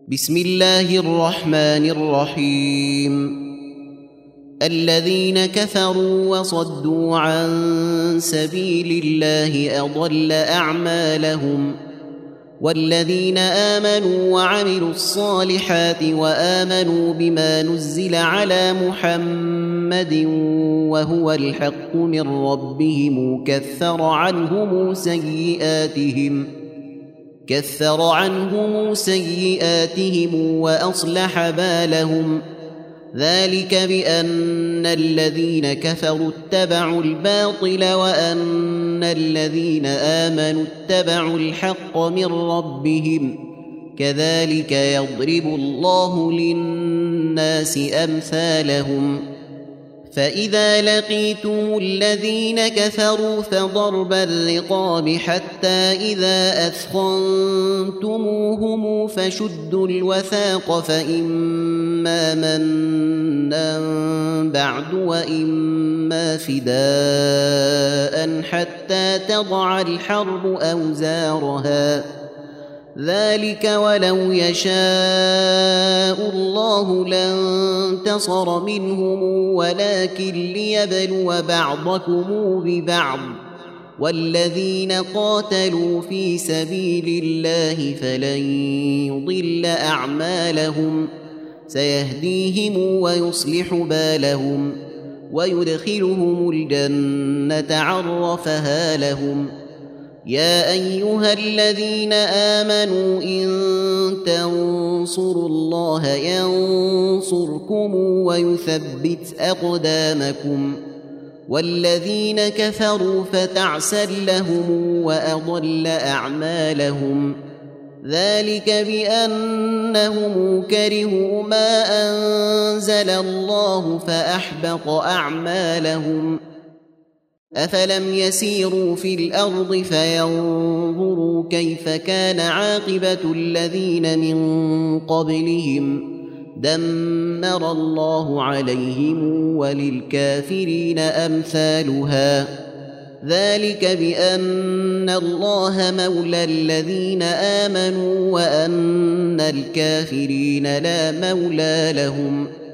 بسم الله الرحمن الرحيم. الذين كفروا وصدوا عن سبيل الله أضل أعمالهم، والذين آمنوا وعملوا الصالحات وآمنوا بما نزل على محمد وهو الحق من ربهم كثر عنهم سيئاتهم وأصلح بالهم، ذلك بأن الذين كفروا اتبعوا الباطل وأن الذين آمنوا اتبعوا الحق من ربهم، كذلك يضرب الله للناس أمثالهم. فإذا لقيتم الذين كفروا فضرب الرقاب حتى إذا أثخنتموهم فشدوا الوثاق، فإما منا بعد وإما فداء حتى تضع الحرب أوزارها، ذلك ولو يشاء الله لانتصر منهم ولكن ليبلو بعضكم ببعض، والذين قاتلوا في سبيل الله فلن يضل أعمالهم، سيهديهم ويصلح بالهم ويدخلهم الجنة عرفها لهم. يا أيها الذين آمنوا إن تنصروا الله ينصركم ويثبت أقدامكم، والذين كفروا فتعسا لهم وأضل أعمالهم، ذلك بأنهم كرهوا ما أنزل الله فأحبط أعمالهم. أفلم يسيروا في الأرض فينظروا كيف كان عاقبة الذين من قبلهم، دمر الله عليهم وللكافرين أمثالها، ذلك بأن الله مولى الذين آمنوا وأن الكافرين لا مولى لهم.